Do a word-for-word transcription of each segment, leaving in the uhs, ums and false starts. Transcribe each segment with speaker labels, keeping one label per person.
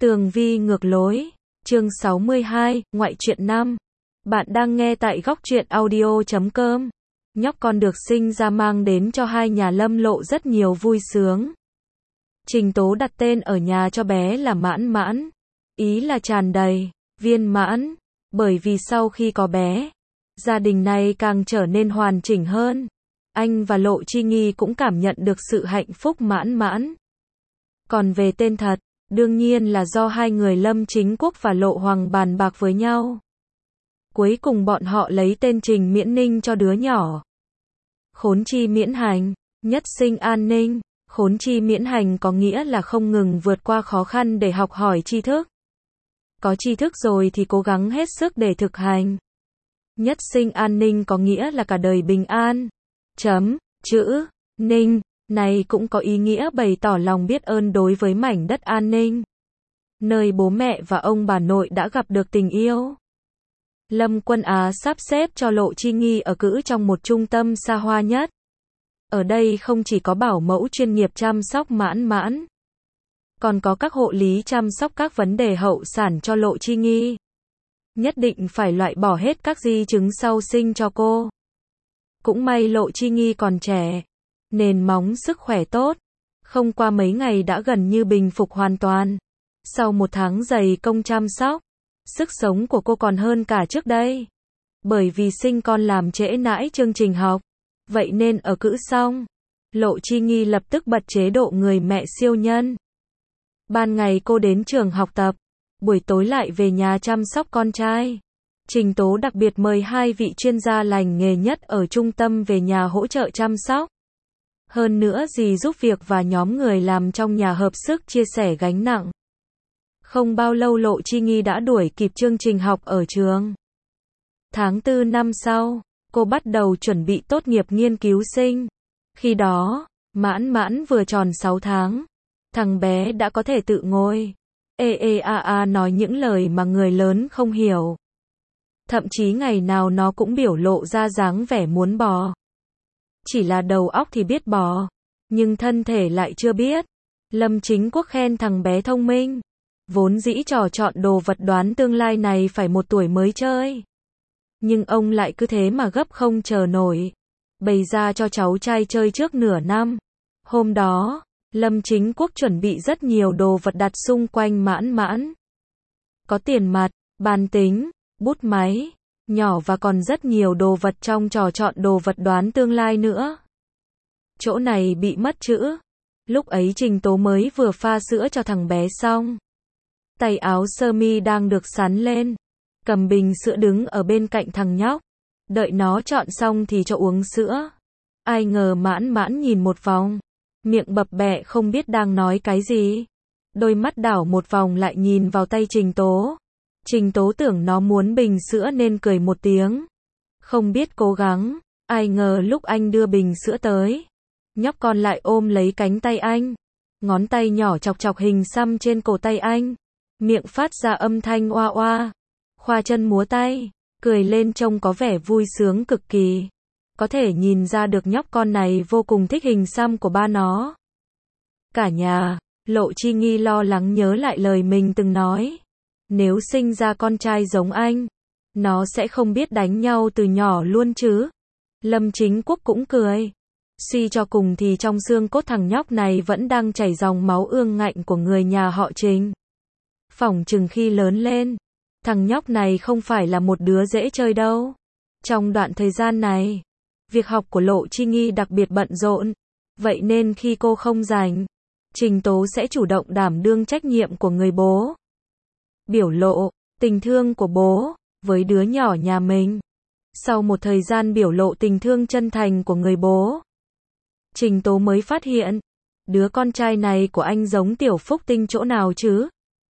Speaker 1: Tường vi ngược lối, chương sáu mươi hai, ngoại truyện năm. Bạn đang nghe tại góc truyện audio chấm com. Nhóc con được sinh ra mang đến cho hai nhà Lâm Lộ rất nhiều vui sướng. Trình Tố đặt tên ở nhà cho bé là Mãn Mãn, ý là tràn đầy, viên mãn, bởi vì sau khi có bé, gia đình này càng trở nên hoàn chỉnh hơn. Anh và Lộ Chi Nghi cũng cảm nhận được sự hạnh phúc mãn mãn. Còn về tên thật, đương nhiên là do hai người Lâm Chính Quốc và Lộ Hoàng bàn bạc với nhau. Cuối cùng bọn họ lấy tên Trình Miễn Ninh cho đứa nhỏ. Khốn chi miễn hành, nhất sinh an ninh. Khốn chi miễn hành có nghĩa là không ngừng vượt qua khó khăn để học hỏi tri thức. Có tri thức rồi thì cố gắng hết sức để thực hành. Nhất sinh an ninh có nghĩa là cả đời bình an. Chấm, chữ, ninh, này cũng có ý nghĩa bày tỏ lòng biết ơn đối với mảnh đất an ninh, nơi bố mẹ và ông bà nội đã gặp được tình yêu. Lâm Quân Á sắp xếp cho Lộ Chi Nghi ở cữ trong một trung tâm xa hoa nhất. Ở đây không chỉ có bảo mẫu chuyên nghiệp chăm sóc Mãn Mãn, còn có các hộ lý chăm sóc các vấn đề hậu sản cho Lộ Chi Nghi. Nhất định phải loại bỏ hết các di chứng sau sinh cho cô. Cũng may Lộ Chi Nghi còn trẻ, nền móng sức khỏe tốt, không qua mấy ngày đã gần như bình phục hoàn toàn. Sau một tháng dày công chăm sóc, sức sống của cô còn hơn cả trước đây. Bởi vì sinh con làm trễ nãi chương trình học, vậy nên ở cữ xong, Lộ Chi Nghi lập tức bật chế độ người mẹ siêu nhân. Ban ngày cô đến trường học tập, buổi tối lại về nhà chăm sóc con trai. Trình Tố đặc biệt mời hai vị chuyên gia lành nghề nhất ở trung tâm về nhà hỗ trợ chăm sóc. Hơn nữa dì giúp việc và nhóm người làm trong nhà hợp sức chia sẻ gánh nặng. Không bao lâu Lộ Chi Nghi đã đuổi kịp chương trình học ở trường. Tháng tư năm sau, cô bắt đầu chuẩn bị tốt nghiệp nghiên cứu sinh. Khi đó, Mãn Mãn vừa tròn sáu tháng. Thằng bé đã có thể tự ngồi. Ê ê a a nói những lời mà người lớn không hiểu. Thậm chí ngày nào nó cũng biểu lộ ra dáng vẻ muốn bò. Chỉ là đầu óc thì biết bò, nhưng thân thể lại chưa biết. Lâm Chính Quốc khen thằng bé thông minh. Vốn dĩ trò chọn đồ vật đoán tương lai này phải một tuổi mới chơi. Nhưng ông lại cứ thế mà gấp không chờ nổi. Bày ra cho cháu trai chơi trước nửa năm. Hôm đó, Lâm Chính Quốc chuẩn bị rất nhiều đồ vật đặt xung quanh Mãn Mãn. Có tiền mặt, bàn tính, bút máy, nhỏ và còn rất nhiều đồ vật trong trò chọn đồ vật đoán tương lai nữa. Chỗ này bị mất chữ. Lúc ấy Trình Tố mới vừa pha sữa cho thằng bé xong. Tay áo sơ mi đang được sắn lên. Cầm bình sữa đứng ở bên cạnh thằng nhóc. Đợi nó chọn xong thì cho uống sữa. Ai ngờ Mãn Mãn nhìn một vòng. Miệng bập bẹ không biết đang nói cái gì. Đôi mắt đảo một vòng lại nhìn vào tay Trình Tố. Trình Tố tưởng nó muốn bình sữa nên cười một tiếng. Không biết cố gắng. Ai ngờ lúc anh đưa bình sữa tới, nhóc con lại ôm lấy cánh tay anh. Ngón tay nhỏ chọc chọc hình xăm trên cổ tay anh. Miệng phát ra âm thanh oa oa. Khoa chân múa tay. Cười lên trông có vẻ vui sướng cực kỳ. Có thể nhìn ra được nhóc con này vô cùng thích hình xăm của ba nó. Cả nhà, Lộ Chi Nghi lo lắng nhớ lại lời mình từng nói. Nếu sinh ra con trai giống anh, nó sẽ không biết đánh nhau từ nhỏ luôn chứ. Lâm Chính Quốc cũng cười. Suy cho cùng thì trong xương cốt thằng nhóc này vẫn đang chảy dòng máu ương ngạnh của người nhà họ Trình. Phỏng chừng khi lớn lên, thằng nhóc này không phải là một đứa dễ chơi đâu. Trong đoạn thời gian này, việc học của Lộ Chi Nghi đặc biệt bận rộn. Vậy nên khi cô không rảnh, Trình Tố sẽ chủ động đảm đương trách nhiệm của người bố. Biểu lộ tình thương của bố với đứa nhỏ nhà mình. Sau một thời gian biểu lộ tình thương chân thành của người bố, Trình Tố mới phát hiện, đứa con trai này của anh giống Tiểu Phúc Tinh chỗ nào chứ?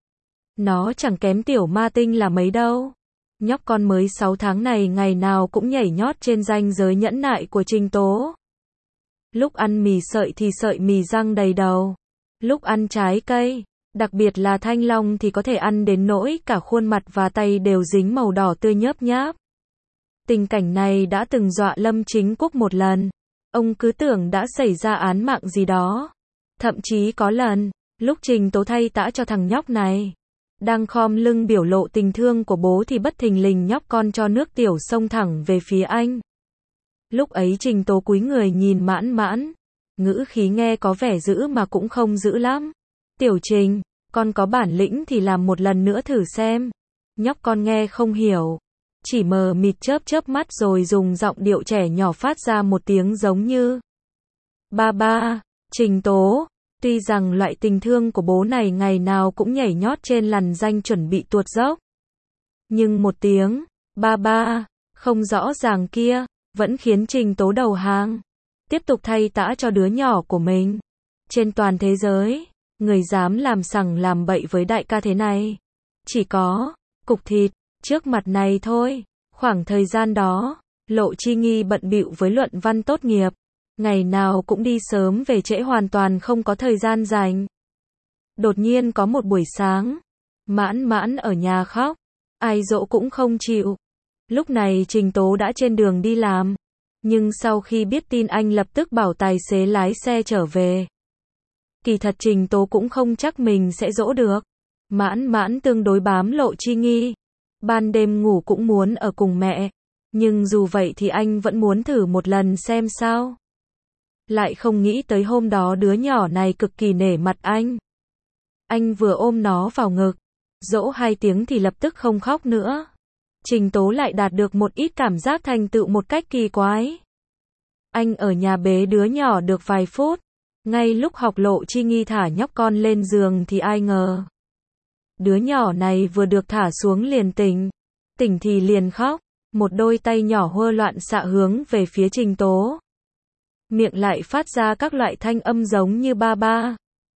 Speaker 1: Nó chẳng kém Tiểu Ma Tinh là mấy đâu. Nhóc con mới sáu tháng này ngày nào cũng nhảy nhót trên ranh giới nhẫn nại của Trình Tố. Lúc ăn mì sợi thì sợi mì răng đầy đầu. Lúc ăn trái cây, đặc biệt là thanh long thì có thể ăn đến nỗi cả khuôn mặt và tay đều dính màu đỏ tươi nhớp nháp. Tình cảnh này đã từng dọa Lâm Chính Quốc một lần. Ông cứ tưởng đã xảy ra án mạng gì đó. Thậm chí có lần, lúc Trình Tố thay tã cho thằng nhóc này, Đang khom lưng biểu lộ tình thương của bố thì bất thình lình nhóc con cho nước tiểu xông thẳng về phía anh. Lúc ấy Trình Tố cúi người nhìn Mãn Mãn, ngữ khí nghe có vẻ dữ mà cũng không dữ lắm. Tiểu Trình, con có bản lĩnh thì làm một lần nữa thử xem. Nhóc con nghe không hiểu, chỉ mờ mịt chớp chớp mắt rồi dùng giọng điệu trẻ nhỏ phát ra một tiếng giống như ba ba. Trình Tố, tuy rằng loại tình thương của bố này ngày nào cũng nhảy nhót trên lằn ranh chuẩn bị tuột dốc, nhưng một tiếng ba ba không rõ ràng kia vẫn khiến Trình Tố đầu hàng, tiếp tục thay tã cho đứa nhỏ của mình. Trên toàn thế giới, người dám làm sằng làm bậy với đại ca thế này chỉ có Cục Thịt trước mặt này thôi. Khoảng thời gian đó, Lộ Chi Nghi bận bịu với luận văn tốt nghiệp, ngày nào cũng đi sớm về trễ hoàn toàn không có thời gian dành. Đột nhiên có một buổi sáng, Mãn Mãn ở nhà khóc, ai dỗ cũng không chịu. Lúc này Trình Tố đã trên đường đi làm, nhưng sau khi biết tin anh lập tức bảo tài xế lái xe trở về. Kỳ thật Trình Tố cũng không chắc mình sẽ dỗ được. Mãn Mãn tương đối bám Lộ Chi Nghi, ban đêm ngủ cũng muốn ở cùng mẹ, nhưng dù vậy thì anh vẫn muốn thử một lần xem sao. Lại không nghĩ tới hôm đó đứa nhỏ này cực kỳ nể mặt anh. Anh vừa ôm nó vào ngực, dỗ hai tiếng thì lập tức không khóc nữa. Trình Tố lại đạt được một ít cảm giác thành tựu một cách kỳ quái. Anh ở nhà bế đứa nhỏ được vài phút, ngay lúc học Lộ Chi Nghi thả nhóc con lên giường thì ai ngờ đứa nhỏ này vừa được thả xuống liền tỉnh, tỉnh thì liền khóc, một đôi tay nhỏ hơ loạn xạ hướng về phía Trình Tố. Miệng lại phát ra các loại thanh âm giống như ba ba.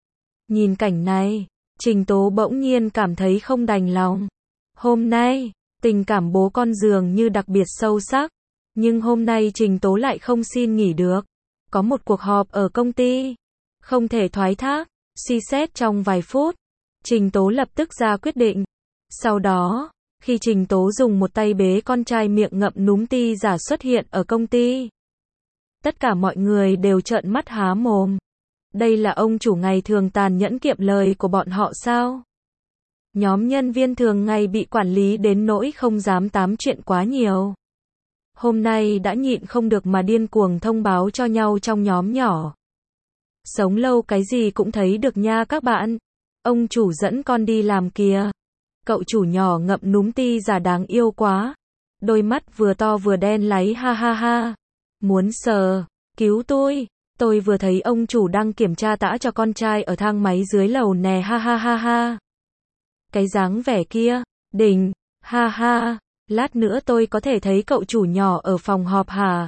Speaker 1: Nhìn cảnh này, Trình Tố bỗng nhiên cảm thấy không đành lòng. Hôm nay, tình cảm bố con dường như đặc biệt sâu sắc, nhưng hôm nay Trình Tố lại không xin nghỉ được. Có một cuộc họp ở công ty, không thể thoái thác. Suy xét trong vài phút, Trình Tố lập tức ra quyết định. Sau đó, khi Trình Tố dùng một tay bế con trai miệng ngậm núm ti giả xuất hiện ở công ty, tất cả mọi người đều trợn mắt há mồm. Đây là ông chủ ngày thường tàn nhẫn kiệm lời của bọn họ sao? Nhóm nhân viên thường ngày bị quản lý đến nỗi không dám tám chuyện quá nhiều. Hôm nay đã nhịn không được mà điên cuồng thông báo cho nhau trong nhóm nhỏ. Sống lâu cái gì cũng thấy được nha các bạn. Ông chủ dẫn con đi làm kìa. Cậu chủ nhỏ ngậm núm ti giả đáng yêu quá. Đôi mắt vừa to vừa đen láy ha ha ha. Muốn sờ, cứu tôi. Tôi vừa thấy ông chủ đang kiểm tra tã cho con trai ở thang máy dưới lầu nè ha ha ha ha. Cái dáng vẻ kia, đỉnh, ha ha. Lát nữa tôi có thể thấy cậu chủ nhỏ ở phòng họp hả?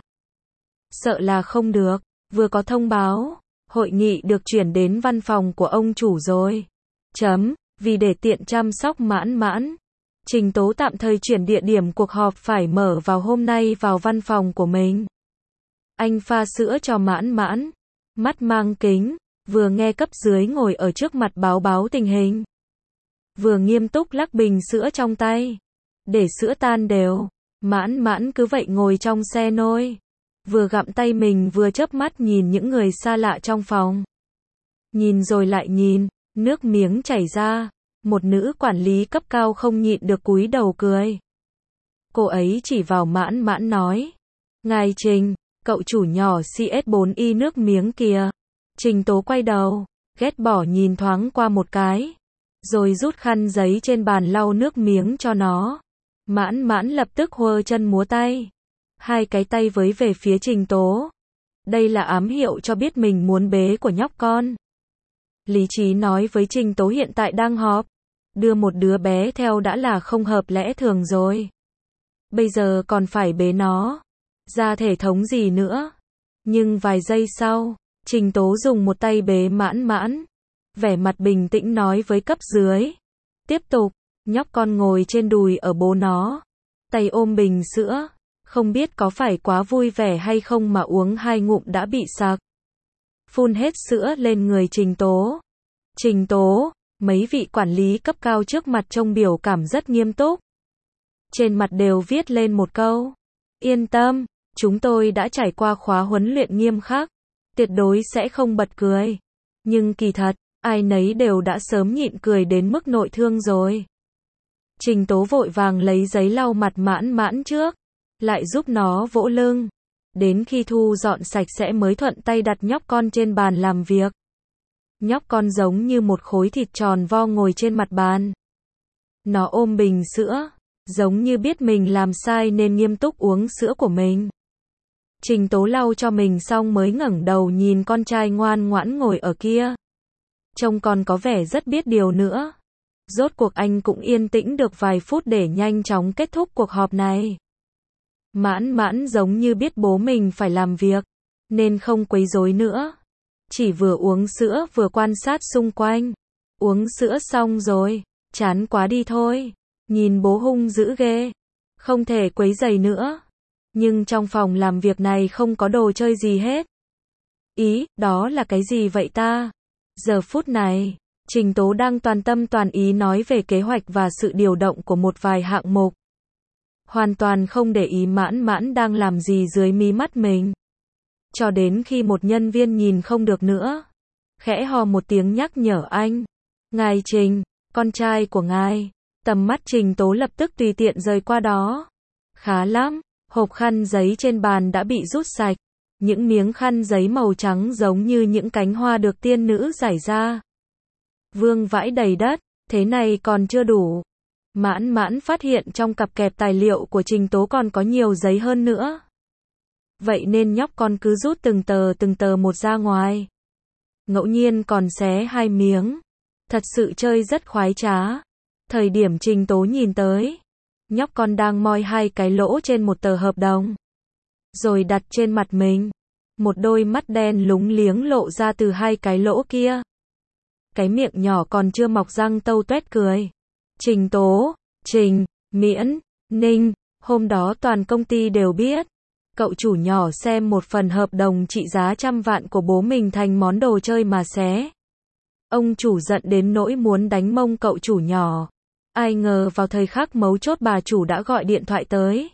Speaker 1: Sợ là không được, vừa có thông báo, hội nghị được chuyển đến văn phòng của ông chủ rồi. Chấm, vì để tiện chăm sóc Mãn Mãn, Trình Tố tạm thời chuyển địa điểm cuộc họp phải mở vào hôm nay vào văn phòng của mình. Anh pha sữa cho Mãn Mãn, mắt mang kính, vừa nghe cấp dưới ngồi ở trước mặt báo báo tình hình, vừa nghiêm túc lắc bình sữa trong tay, để sữa tan đều. Mãn Mãn cứ vậy ngồi trong xe nôi, vừa gặm tay mình vừa chớp mắt nhìn những người xa lạ trong phòng. Nhìn rồi lại nhìn, nước miếng chảy ra, một nữ quản lý cấp cao không nhịn được cúi đầu cười. Cô ấy chỉ vào Mãn Mãn nói, ngài Trình, cậu chủ nhỏ xê ét bốn i nước miếng kìa. Trình Tố quay đầu, ghét bỏ nhìn thoáng qua một cái, rồi rút khăn giấy trên bàn lau nước miếng cho nó. Mãn Mãn lập tức huơ chân múa tay, hai cái tay với về phía Trình Tố. Đây là ám hiệu cho biết mình muốn bế của nhóc con. Lý trí nói với Trình Tố hiện tại đang họp, đưa một đứa bé theo đã là không hợp lẽ thường rồi. Bây giờ còn phải bế nó, ra thể thống gì nữa. Nhưng vài giây sau, Trình Tố dùng một tay bế Mãn Mãn, vẻ mặt bình tĩnh nói với cấp dưới. Tiếp tục, nhóc con ngồi trên đùi ở bố nó, tay ôm bình sữa, không biết có phải quá vui vẻ hay không mà uống hai ngụm đã bị sặc. Phun hết sữa lên người Trình Tố. Trình Tố, mấy vị quản lý cấp cao trước mặt trông biểu cảm rất nghiêm túc. Trên mặt đều viết lên một câu, yên tâm, chúng tôi đã trải qua khóa huấn luyện nghiêm khắc, tuyệt đối sẽ không bật cười. Nhưng kỳ thật, ai nấy đều đã sớm nhịn cười đến mức nội thương rồi. Trình Tố vội vàng lấy giấy lau mặt Mãn Mãn trước, lại giúp nó vỗ lưng. Đến khi thu dọn sạch sẽ mới thuận tay đặt nhóc con trên bàn làm việc. Nhóc con giống như một khối thịt tròn vo ngồi trên mặt bàn. Nó ôm bình sữa, giống như biết mình làm sai nên nghiêm túc uống sữa của mình. Trình Tố lau cho mình xong mới ngẩng đầu nhìn con trai ngoan ngoãn ngồi ở kia. Trông còn có vẻ rất biết điều nữa. Rốt cuộc anh cũng yên tĩnh được vài phút để nhanh chóng kết thúc cuộc họp này. Mãn Mãn giống như biết bố mình phải làm việc, nên không quấy rối nữa. Chỉ vừa uống sữa vừa quan sát xung quanh. Uống sữa xong rồi, chán quá đi thôi. Nhìn bố hung dữ ghê, không thể quấy rầy nữa. Nhưng trong phòng làm việc này không có đồ chơi gì hết. Ý, đó là cái gì vậy ta? Giờ phút này, Trình Tố đang toàn tâm toàn ý nói về kế hoạch và sự điều động của một vài hạng mục. Hoàn toàn không để ý Mãn Mãn đang làm gì dưới mí mắt mình. Cho đến khi một nhân viên nhìn không được nữa, khẽ hò một tiếng nhắc nhở anh. Ngài Trình, con trai của ngài. Tầm mắt Trình Tố lập tức tùy tiện rời qua đó. Khá lắm, hộp khăn giấy trên bàn đã bị rút sạch. Những miếng khăn giấy màu trắng giống như những cánh hoa được tiên nữ rải ra. Vương vãi đầy đất, thế này còn chưa đủ. Mãn Mãn phát hiện trong cặp kẹp tài liệu của Trình Tố còn có nhiều giấy hơn nữa. Vậy nên nhóc con cứ rút từng tờ từng tờ một ra ngoài. Ngẫu nhiên còn xé hai miếng. Thật sự chơi rất khoái trá. Thời điểm Trình Tố nhìn tới, nhóc con đang moi hai cái lỗ trên một tờ hợp đồng. Rồi đặt trên mặt mình. Một đôi mắt đen lúng liếng lộ ra từ hai cái lỗ kia. Cái miệng nhỏ còn chưa mọc răng tâu tuét cười. Trình Tố, Trình, Miễn, Ninh, hôm đó toàn công ty đều biết. Cậu chủ nhỏ xem một phần hợp đồng trị giá trăm vạn của bố mình thành món đồ chơi mà xé. Ông chủ giận đến nỗi muốn đánh mông cậu chủ nhỏ. Ai ngờ vào thời khắc mấu chốt bà chủ đã gọi điện thoại tới.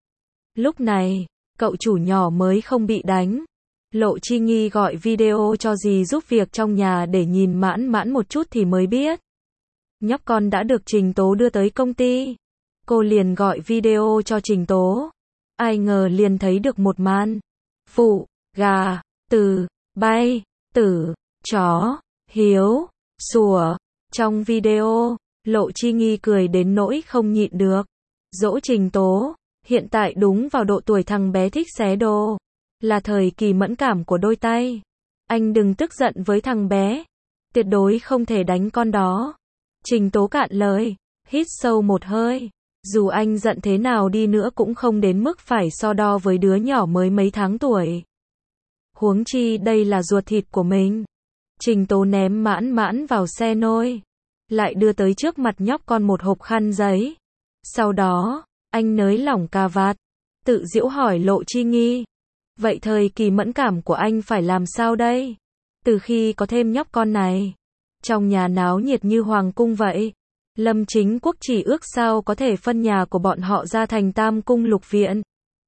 Speaker 1: Lúc này, cậu chủ nhỏ mới không bị đánh. Lộ Chi Nghi gọi video cho dì giúp việc trong nhà để nhìn Mãn Mãn một chút thì mới biết. Nhóc con đã được Trình Tố đưa tới công ty. Cô liền gọi video cho Trình Tố. Ai ngờ liền thấy được một màn. Phụ, gà, từ, bay, tử, chó, hiếu, sủa. Trong video, Lộ Chi Nghi cười đến nỗi không nhịn được. Dỗ Trình Tố, hiện tại đúng vào độ tuổi thằng bé thích xé đồ. Là thời kỳ mẫn cảm của đôi tay. Anh đừng tức giận với thằng bé. Tuyệt đối không thể đánh con đó. Trình Tố cạn lời, hít sâu một hơi. Dù anh giận thế nào đi nữa cũng không đến mức phải so đo với đứa nhỏ mới mấy tháng tuổi. Huống chi đây là ruột thịt của mình. Trình Tố ném Mãn Mãn vào xe nôi. Lại đưa tới trước mặt nhóc con một hộp khăn giấy. Sau đó, anh nới lỏng cà vạt. Tự giễu hỏi Lộ Chi Nghi. Vậy thời kỳ mẫn cảm của anh phải làm sao đây? Từ khi có thêm nhóc con này, trong nhà náo nhiệt như hoàng cung vậy. Lâm Chính Quốc chỉ ước sao có thể phân nhà của bọn họ ra thành tam cung lục viện.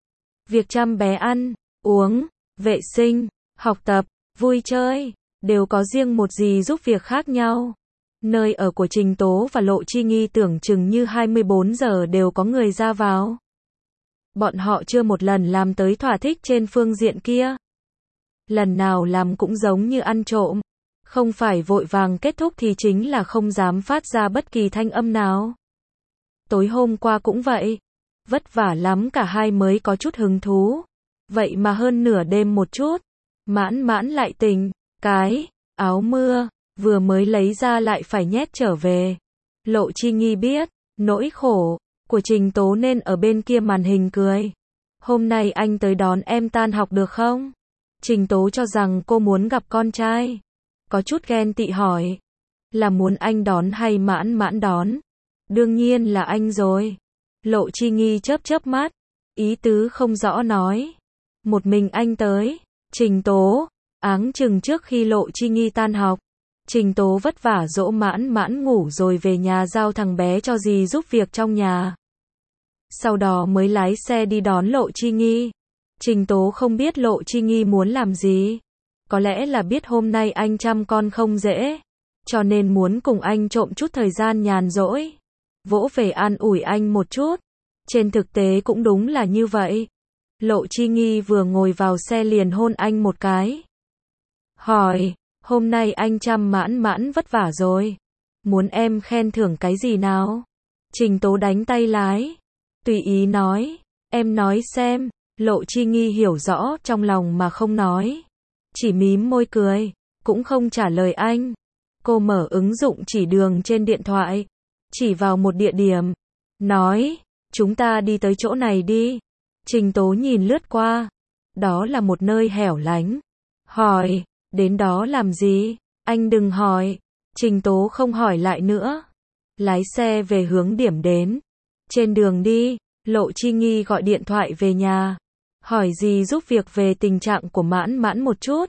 Speaker 1: Việc chăm bé ăn, uống, vệ sinh, học tập, vui chơi, đều có riêng một dì giúp việc khác nhau. Nơi ở của Trình Tố và Lộ Chi Nghi tưởng chừng như hai mươi bốn giờ đều có người ra vào. Bọn họ chưa một lần làm tới thỏa thích trên phương diện kia. Lần nào làm cũng giống như ăn trộm. Không phải vội vàng kết thúc thì chính là không dám phát ra bất kỳ thanh âm nào. Tối hôm qua cũng vậy. Vất vả lắm cả hai mới có chút hứng thú. Vậy mà hơn nửa đêm một chút. Mãn Mãn lại tỉnh. Cái, áo mưa, vừa mới lấy ra lại phải nhét trở về. Lộ Chi Nghi biết, nỗi khổ của Trình Tố nên ở bên kia màn hình cười. Hôm nay anh tới đón em tan học được không? Trình Tố cho rằng cô muốn gặp con trai. Có chút ghen tị hỏi. Là muốn anh đón hay Mãn Mãn đón? Đương nhiên là anh rồi. Lộ Chi Nghi chớp chớp mắt. Ý tứ không rõ nói. Một mình anh tới. Trình Tố áng chừng trước khi Lộ Chi Nghi tan học. Trình Tố vất vả dỗ Mãn Mãn ngủ rồi về nhà giao thằng bé cho dì giúp việc trong nhà. Sau đó mới lái xe đi đón Lộ Chi Nghi. Trình Tố không biết Lộ Chi Nghi muốn làm gì. Có lẽ là biết hôm nay anh chăm con không dễ. cho nên muốn cùng anh trộm chút thời gian nhàn rỗi. Vỗ về an ủi anh một chút. Trên thực tế cũng đúng là như vậy. Lộ Chi Nghi vừa ngồi vào xe liền hôn anh một cái. Hỏi, hôm nay anh chăm mãn mãn vất vả rồi. Muốn em khen thưởng cái gì nào? Trình Tố đánh tay lái. Tùy ý nói, em nói xem. Lộ Chi Nghi hiểu rõ trong lòng mà không nói. Chỉ mím môi cười, cũng không trả lời anh. Cô mở ứng dụng chỉ đường trên điện thoại. Chỉ vào một địa điểm. Nói, chúng ta đi tới chỗ này đi. Trình Tố nhìn lướt qua. Đó là một nơi hẻo lánh. Hỏi, đến đó làm gì? Anh đừng hỏi. Trình Tố không hỏi lại nữa. Lái xe về hướng điểm đến. Trên đường đi, Lộ Chi Nghi gọi điện thoại về nhà. Hỏi gì giúp việc về tình trạng của mãn mãn một chút.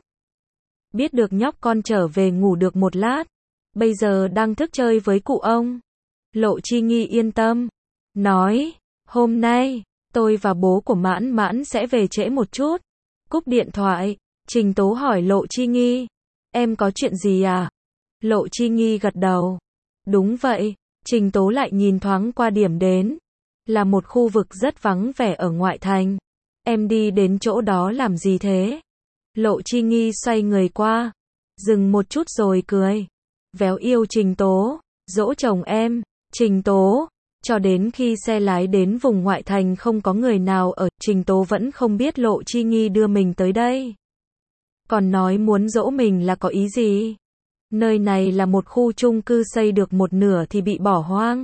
Speaker 1: Biết được nhóc con trở về ngủ được một lát. Bây giờ đang thức chơi với cụ ông. Lộ Chi Nghi yên tâm. Nói, hôm nay, tôi và bố của mãn mãn sẽ về trễ một chút. Cúp điện thoại, Trình Tố hỏi Lộ Chi Nghi. Em có chuyện gì à? Lộ Chi Nghi gật đầu. Đúng vậy, Trình Tố lại nhìn thoáng qua điểm đến. Là một khu vực rất vắng vẻ ở ngoại thành. Em đi đến chỗ đó làm gì thế? Lộ Chi Nghi xoay người qua. Dừng một chút rồi cười. Véo yêu Trình Tố. Dỗ chồng em. Trình Tố. Cho đến khi xe lái đến vùng ngoại thành không có người nào ở, Trình Tố vẫn không biết Lộ Chi Nghi đưa mình tới đây. Còn nói muốn dỗ mình là có ý gì? Nơi này là một khu chung cư xây được một nửa thì bị bỏ hoang.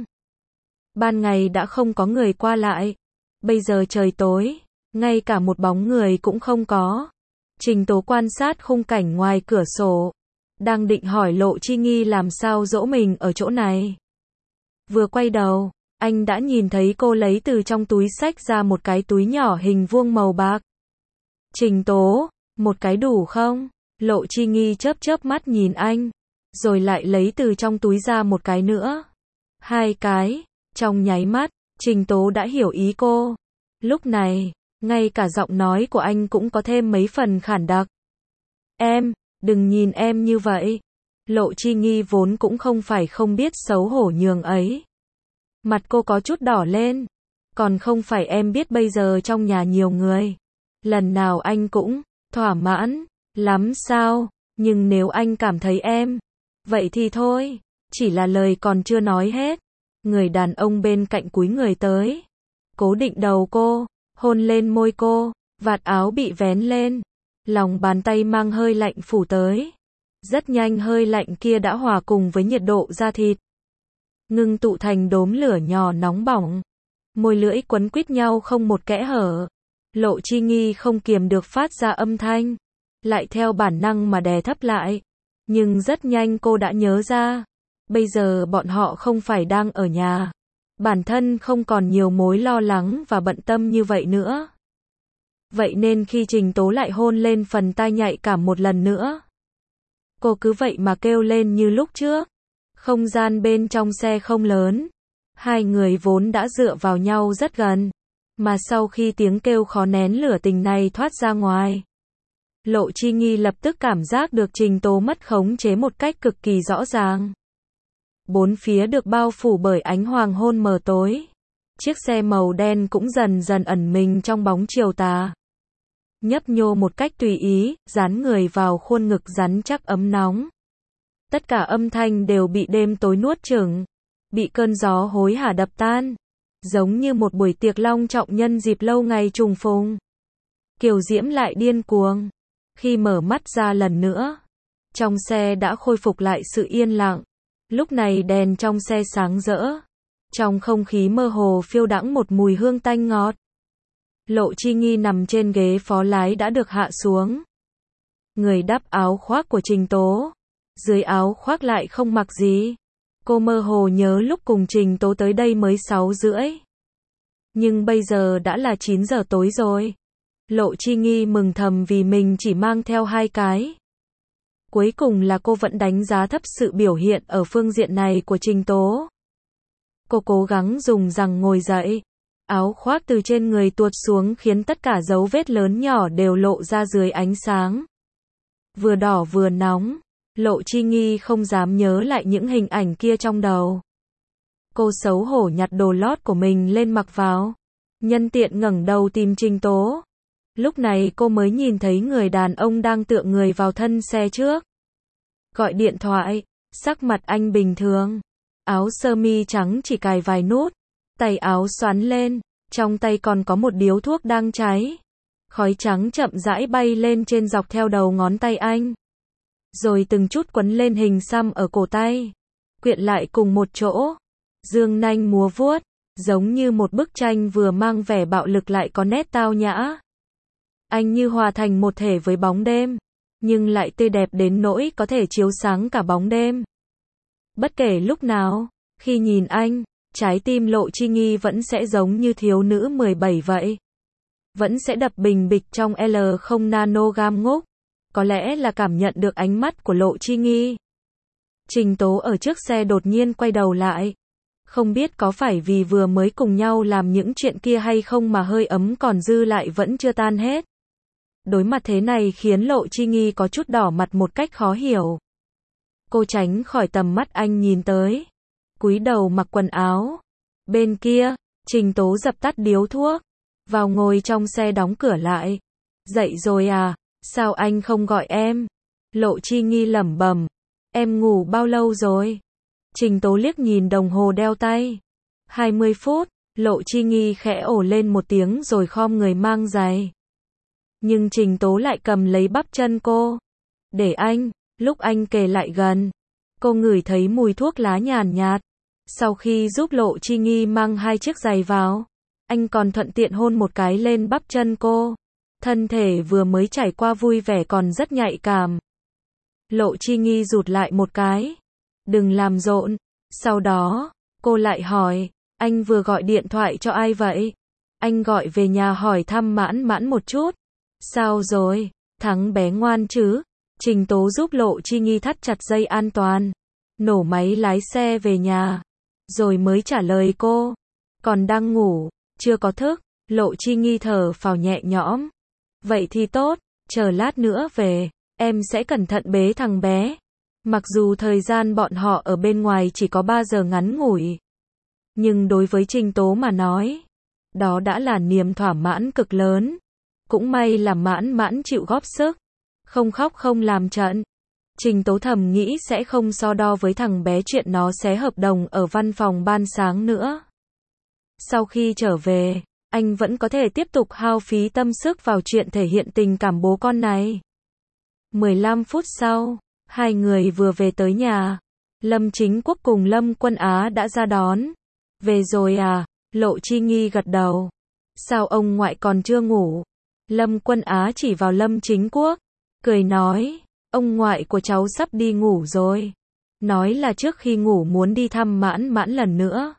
Speaker 1: Ban ngày đã không có người qua lại. Bây giờ trời tối, ngay cả một bóng người cũng không có. Trình Tố quan sát khung cảnh ngoài cửa sổ. Đang định hỏi Lộ Chi Nghi làm sao dỗ mình ở chỗ này. Vừa quay đầu, anh đã nhìn thấy cô lấy từ trong túi xách ra một cái túi nhỏ hình vuông màu bạc. Trình Tố, một cái đủ không? Lộ Chi Nghi chớp chớp mắt nhìn anh, rồi lại lấy từ trong túi ra một cái nữa. Hai cái, trong nháy mắt, Trình Tố đã hiểu ý cô. Lúc này, ngay cả giọng nói của anh cũng có thêm mấy phần khản đặc. Em, đừng nhìn em như vậy. Lộ Chi Nghi vốn cũng không phải không biết xấu hổ nhường ấy. Mặt cô có chút đỏ lên. Còn không phải em biết bây giờ trong nhà nhiều người. Lần nào anh cũng thỏa mãn lắm sao? Nhưng nếu anh cảm thấy em, vậy thì thôi. Chỉ là lời còn chưa nói hết. Người đàn ông bên cạnh cúi người tới. Cố định đầu cô, hôn lên môi cô, vạt áo bị vén lên. Lòng bàn tay mang hơi lạnh phủ tới. Rất nhanh hơi lạnh kia đã hòa cùng với nhiệt độ da thịt. Ngưng tụ thành đốm lửa nhỏ nóng bỏng. Môi lưỡi quấn quýt nhau không một kẽ hở. Lộ Chi Nghi không kiềm được phát ra âm thanh. Lại theo bản năng mà đè thấp lại. Nhưng rất nhanh cô đã nhớ ra. Bây giờ bọn họ không phải đang ở nhà. Bản thân không còn nhiều mối lo lắng và bận tâm như vậy nữa. Vậy nên khi Trình Tố lại hôn lên phần tai nhạy cảm một lần nữa. Cô cứ vậy mà kêu lên như lúc trước. Không gian bên trong xe không lớn. Hai người vốn đã dựa vào nhau rất gần. Mà sau khi tiếng kêu khó nén lửa tình này thoát ra ngoài. Lộ Chi Nghi lập tức cảm giác được Trình Tố mất khống chế một cách cực kỳ rõ ràng. Bốn phía được bao phủ bởi ánh hoàng hôn mờ tối. Chiếc xe màu đen cũng dần dần ẩn mình trong bóng chiều tà. Nhấp nhô một cách tùy ý, dán người vào khuôn ngực rắn chắc ấm nóng. Tất cả âm thanh đều bị đêm tối nuốt chửng, bị cơn gió hối hả đập tan, giống như một buổi tiệc long trọng nhân dịp lâu ngày trùng phùng. Kiều Diễm lại điên cuồng. Khi mở mắt ra lần nữa, trong xe đã khôi phục lại sự yên lặng. Lúc này đèn trong xe sáng rỡ. Trong không khí mơ hồ phiêu đãng một mùi hương tanh ngọt. Lộ Chi Nghi nằm trên ghế phó lái đã được hạ xuống. Người đắp áo khoác của Trình Tố. Dưới áo khoác lại không mặc gì. Cô mơ hồ nhớ lúc cùng Trình Tố tới đây mới sáu rưỡi. Nhưng bây giờ đã là chín giờ tối rồi. Lộ Chi Nghi mừng thầm vì mình chỉ mang theo hai cái. Cuối cùng là cô vẫn đánh giá thấp sự biểu hiện ở phương diện này của Trình Tố. Cô cố gắng dùng rằng ngồi dậy. Áo khoác từ trên người tuột xuống khiến tất cả dấu vết lớn nhỏ đều lộ ra dưới ánh sáng. Vừa đỏ vừa nóng. Lộ Chi Nghi không dám nhớ lại những hình ảnh kia trong đầu. Cô xấu hổ nhặt đồ lót của mình lên mặc vào. Nhân tiện ngẩng đầu tìm Trình Tố. Lúc này cô mới nhìn thấy người đàn ông đang tựa người vào thân xe trước. Gọi điện thoại, sắc mặt anh bình thường. Áo sơ mi trắng chỉ cài vài nút. Tay áo xoắn lên, trong tay còn có một điếu thuốc đang cháy. Khói trắng chậm rãi bay lên trên dọc theo đầu ngón tay anh. Rồi từng chút quấn lên hình xăm ở cổ tay. Quyện lại cùng một chỗ. Dương nanh múa vuốt, giống như một bức tranh vừa mang vẻ bạo lực lại có nét tao nhã. Anh như hòa thành một thể với bóng đêm, nhưng lại tươi đẹp đến nỗi có thể chiếu sáng cả bóng đêm. Bất kể lúc nào, khi nhìn anh, trái tim Lộ Chi Nghi vẫn sẽ giống như thiếu nữ mười bảy vậy. Vẫn sẽ đập bình bịch trong L không nanogam ngốc. Có lẽ là cảm nhận được ánh mắt của Lộ Chi Nghi. Trình Tố ở trước xe đột nhiên quay đầu lại. Không biết có phải vì vừa mới cùng nhau làm những chuyện kia hay không mà hơi ấm còn dư lại vẫn chưa tan hết. Đối mặt thế này khiến Lộ Chi Nghi có chút đỏ mặt một cách khó hiểu. Cô tránh khỏi tầm mắt anh nhìn tới. Cúi đầu mặc quần áo. Bên kia, Trình Tố dập tắt điếu thuốc. Vào ngồi trong xe đóng cửa lại. Dậy rồi à, sao anh không gọi em? Lộ Chi Nghi lẩm bẩm. Em ngủ bao lâu rồi? Trình Tố liếc nhìn đồng hồ đeo tay. hai mươi phút, Lộ Chi Nghi khẽ ồ lên một tiếng rồi khom người mang giày. Nhưng Trình Tố lại cầm lấy bắp chân cô. Để anh, lúc anh kề lại gần. Cô ngửi thấy mùi thuốc lá nhàn nhạt. Sau khi giúp Lộ Chi Nghi mang hai chiếc giày vào, anh còn thuận tiện hôn một cái lên bắp chân cô. Thân thể vừa mới trải qua vui vẻ còn rất nhạy cảm. Lộ Chi Nghi rụt lại một cái. Đừng làm rộn. Sau đó, cô lại hỏi, anh vừa gọi điện thoại cho ai vậy? Anh gọi về nhà hỏi thăm Mãn Mãn một chút. Sao rồi? Thắng bé ngoan chứ? Trình Tố giúp Lộ Chi Nghi thắt chặt dây an toàn. Nổ máy lái xe về nhà. Rồi mới trả lời cô. Còn đang ngủ, chưa có thức. Lộ Chi Nghi thở phào nhẹ nhõm. Vậy thì tốt, chờ lát nữa về, em sẽ cẩn thận bế thằng bé. Mặc dù thời gian bọn họ ở bên ngoài chỉ có ba giờ ngắn ngủi. Nhưng đối với Trình Tố mà nói, đó đã là niềm thỏa mãn cực lớn. Cũng may là Mãn Mãn chịu góp sức. Không khóc không làm trận. Trình Tố thầm nghĩ sẽ không so đo với thằng bé chuyện nó xé hợp đồng ở văn phòng ban sáng nữa. Sau khi trở về, anh vẫn có thể tiếp tục hao phí tâm sức vào chuyện thể hiện tình cảm bố con này. mười lăm phút sau, hai người vừa về tới nhà. Lâm Chính Quốc cùng Lâm Quân Á đã ra đón. Về rồi à? Lộ Chi Nghi gật đầu. Sao ông ngoại còn chưa ngủ? Lâm Quân Á chỉ vào Lâm Chính Quốc, cười nói, ông ngoại của cháu sắp đi ngủ rồi. Nói là trước khi ngủ muốn đi thăm Mãn Mãn lần nữa.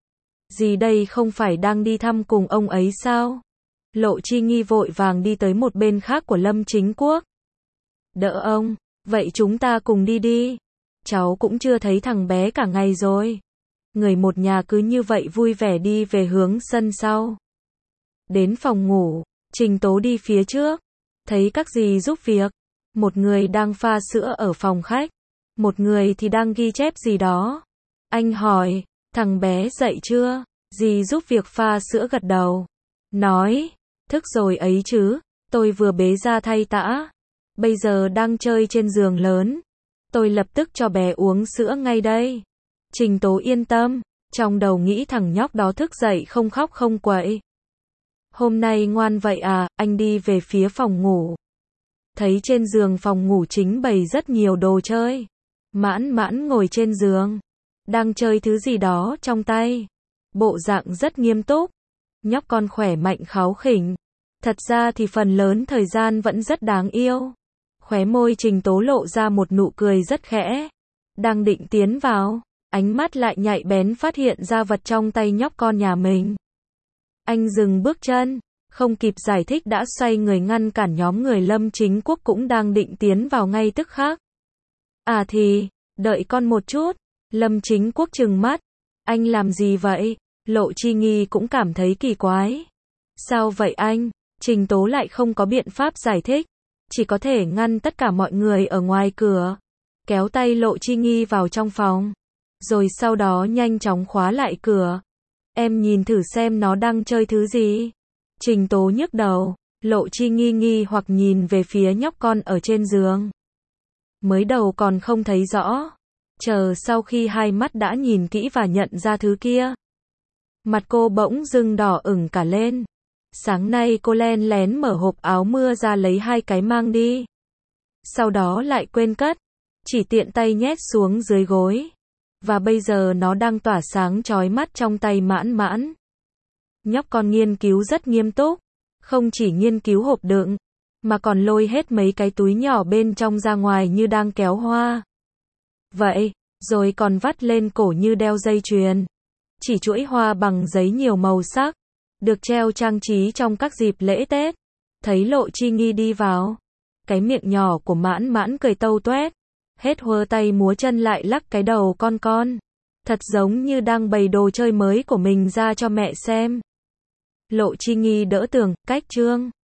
Speaker 1: Gì đây không phải đang đi thăm cùng ông ấy sao? Lộ Chi Nghi vội vàng đi tới một bên khác của Lâm Chính Quốc. Đỡ ông, vậy chúng ta cùng đi đi. Cháu cũng chưa thấy thằng bé cả ngày rồi. Người một nhà cứ như vậy vui vẻ đi về hướng sân sau. Đến phòng ngủ, Trình Tố đi phía trước. Thấy các dì giúp việc. Một người đang pha sữa ở phòng khách. Một người thì đang ghi chép gì đó. Anh hỏi, thằng bé dậy chưa? Dì giúp việc pha sữa gật đầu. Nói, thức rồi ấy chứ, tôi vừa bế ra thay tã. Bây giờ đang chơi trên giường lớn. Tôi lập tức cho bé uống sữa ngay đây. Trình Tố yên tâm, trong đầu nghĩ thằng nhóc đó thức dậy không khóc không quậy. Hôm nay ngoan vậy à, anh đi về phía phòng ngủ. Thấy trên giường phòng ngủ chính bày rất nhiều đồ chơi. Mãn Mãn ngồi trên giường, đang chơi thứ gì đó trong tay. Bộ dạng rất nghiêm túc. Nhóc con khỏe mạnh kháu khỉnh. Thật ra thì phần lớn thời gian vẫn rất đáng yêu. Khóe môi Trình Tố lộ ra một nụ cười rất khẽ. Đang định tiến vào, ánh mắt lại nhạy bén phát hiện ra vật trong tay nhóc con nhà mình. Anh dừng bước chân, không kịp giải thích đã xoay người ngăn cản nhóm người Lâm Chính Quốc cũng đang định tiến vào ngay tức khắc. À thì, đợi con một chút. Lâm Chính Quốc trừng mắt. Anh làm gì vậy? Lộ Chi Nghi cũng cảm thấy kỳ quái. Sao vậy anh? Trình Tố lại không có biện pháp giải thích. Chỉ có thể ngăn tất cả mọi người ở ngoài cửa. kéo tay Lộ Chi Nghi vào trong phòng. Rồi sau đó nhanh chóng khóa lại cửa. Em nhìn thử xem nó đang chơi thứ gì. Trình Tố nhức đầu. Lộ Chi Nghi nghi hoặc nhìn về phía nhóc con ở trên giường. Mới đầu còn không thấy rõ. Chờ sau khi hai mắt đã nhìn kỹ và nhận ra thứ kia. Mặt cô bỗng dưng đỏ ửng cả lên. Sáng nay cô len lén mở hộp áo mưa ra lấy hai cái mang đi. Sau đó lại quên cất. Chỉ tiện tay nhét xuống dưới gối. Và bây giờ nó đang tỏa sáng chói mắt trong tay Mãn Mãn. Nhóc con nghiên cứu rất nghiêm túc. Không chỉ nghiên cứu hộp đựng, mà còn lôi hết mấy cái túi nhỏ bên trong ra ngoài như đang kéo hoa. Vậy, rồi còn vắt lên cổ như đeo dây chuyền. Chỉ chuỗi hoa bằng giấy nhiều màu sắc, được treo trang trí trong các dịp lễ Tết. Thấy Lộ Chi Nghi đi vào, cái miệng nhỏ của Mãn Mãn cười tâu toét, hết huơ tay múa chân lại lắc cái đầu con con. Thật giống như đang bày đồ chơi mới của mình ra cho mẹ xem. Lộ Chi Nghi đỡ tường, cách Trương